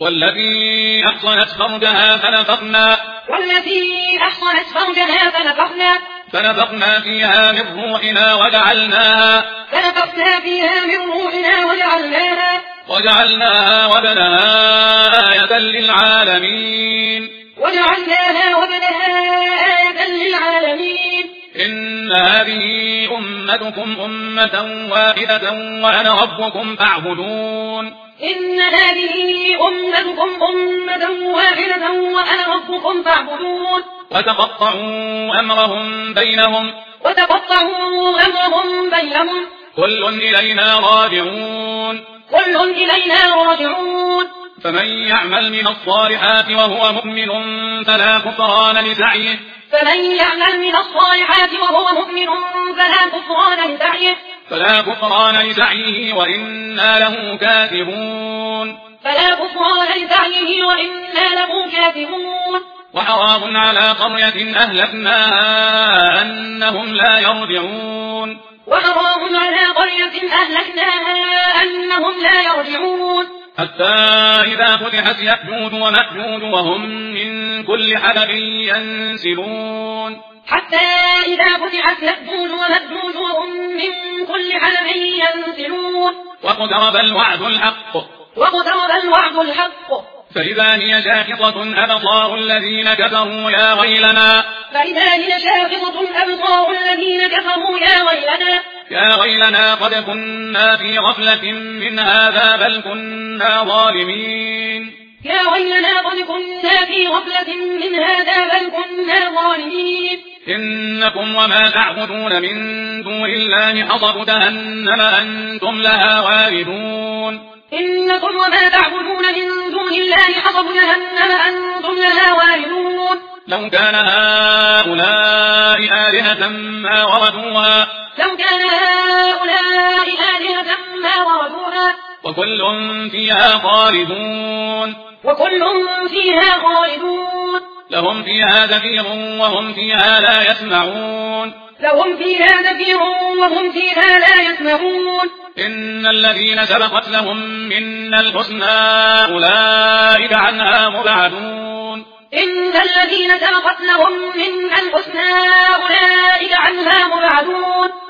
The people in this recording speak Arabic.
والتي أحصنت فرجها فنفخنا فيها من روحنا وجعلناها وابنها آية للعالمين إن هذه أمتكم أمة واحدة وأنا ربكم فاعبدون وتقطعوا أمرهم بينهم كل إلينا راجعون فمن يعمل من الصالحات وهو مؤمن فلا كفران لسعيه وإنا له كاتبون وحرام على قرية أهلكناها أنهم لا يرجعون حتى إذا فتحت يأجوج ومأجوج وهم من كل حدب ينسلون واقترب الوعد الحق فإذا هي شاخصة أبصار الذين كفروا يا ويلنا قد كنا في غفلة من هذا بل كنا ظالمين إنكم وما تعبدون من دون الله حصب جهنم أنتم لها واردون لو كان هؤلاء آلهة ما وردوها وكل فيها خالدون لهم فيها زفير وهم فيها لا يسمعون إن الذين سبقت لهم منا الحسنى أولئك عنها مبعدون